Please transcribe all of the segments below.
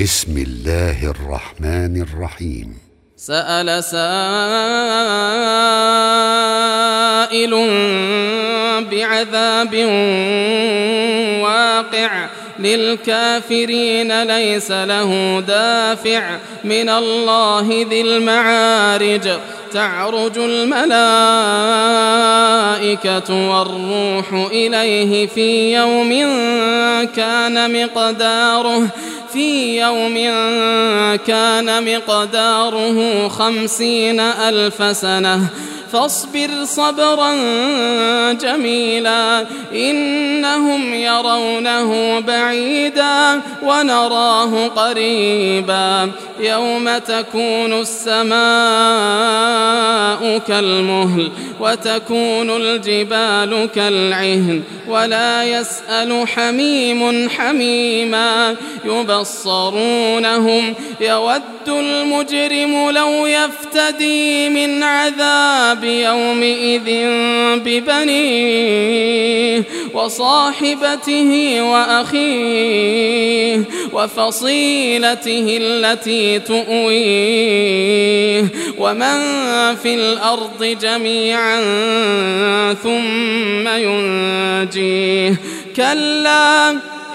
بسم الله الرحمن الرحيم. سأل سائل بعذاب واقع للكافرين ليس له دافع من الله ذي المعارج تعرج الملائكة والروح إليه في يوم كان مقداره 50,000 سنة فاصبر صبرا جميلا إنهم يرونه بعيدا ونراه قريبا يوم تكون السماء كالمهل وتكون الجبال كالعهن ولا يسأل حميم حميما يبصرونهم يود المجرم لو يفتدي من عذاب يومئذ ببنيه وصاحبته وأخيه وفصيلته التي تؤويه ومن في الأرض جميعا ثم ينجيه كلا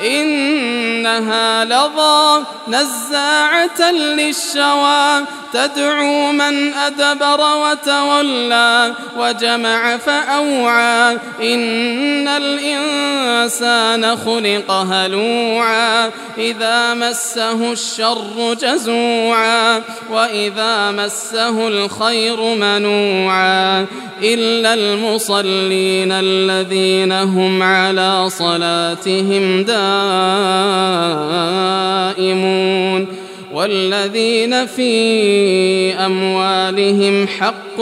إنها لظى نزاعة للشوى تدعو من أدبر وتولى وجمع فأوعى إن الإنسان خلق هلوعا إذا مسه الشر جزوعا وإذا مسه الخير منوعا إلا المصلين الذين هم على صلاتهم دائمون والذين في أموالهم حق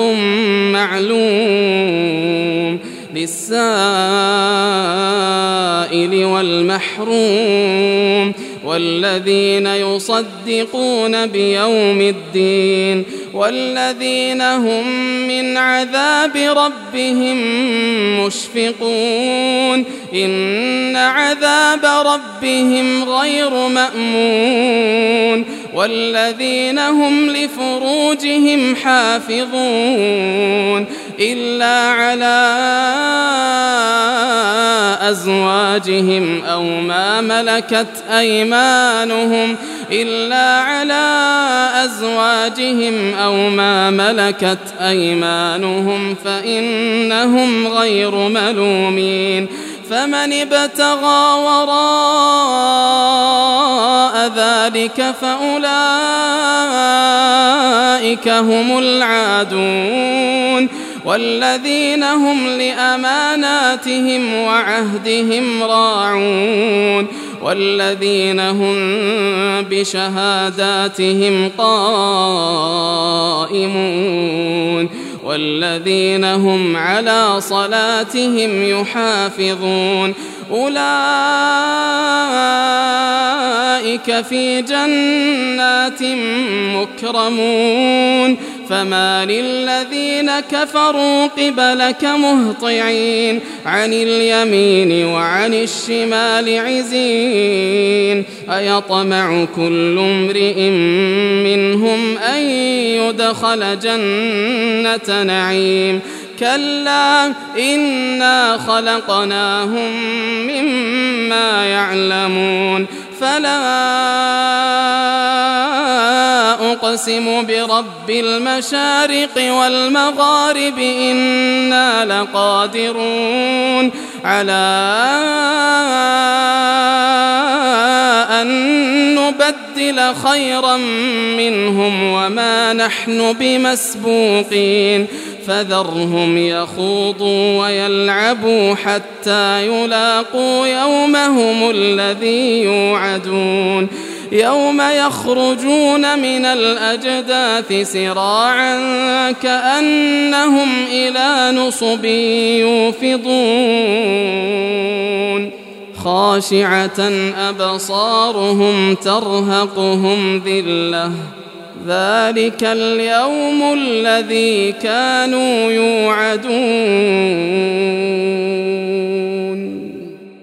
معلوم للسائل والمحروم والذين يصدقون بيوم الدين والذين هم من عذاب ربهم مشفقون إن عذاب ربهم غير مأمون والذين هم لفروجهم حافظون إلا على أزواجهم أو ما ملكت أيمانهم فإنهم غير ملومين فمن ابتغى وراء ذلك فأولئك هم العادون والذين هم لأماناتهم وعهدهم راعون والذين هم بشهاداتهم قائمون والذين هم على صلاتهم يحافظون أولئك في جنات مكرمون فما للذين كفروا قبلك مهطعين عن اليمين وعن الشمال عزين أيطمع كل امرئ منهم أن يدخل جنة نعيم كلا إنا خلقناهم مما يعلمون فلا أقسم برب المشارق والمغارب إنا لقادرون على أن نبدل خيرا منهم وما نحن بمسبوقين فذرهم يخوضوا ويلعبوا حتى يلاقوا يومهم الذي يوعدون يوم يخرجون من الأجداث سراعا كأنهم إلى نصب يوفضون خاشعة أبصارهم ترهقهم ذلة ذلك اليوم الذي كانوا يوعدون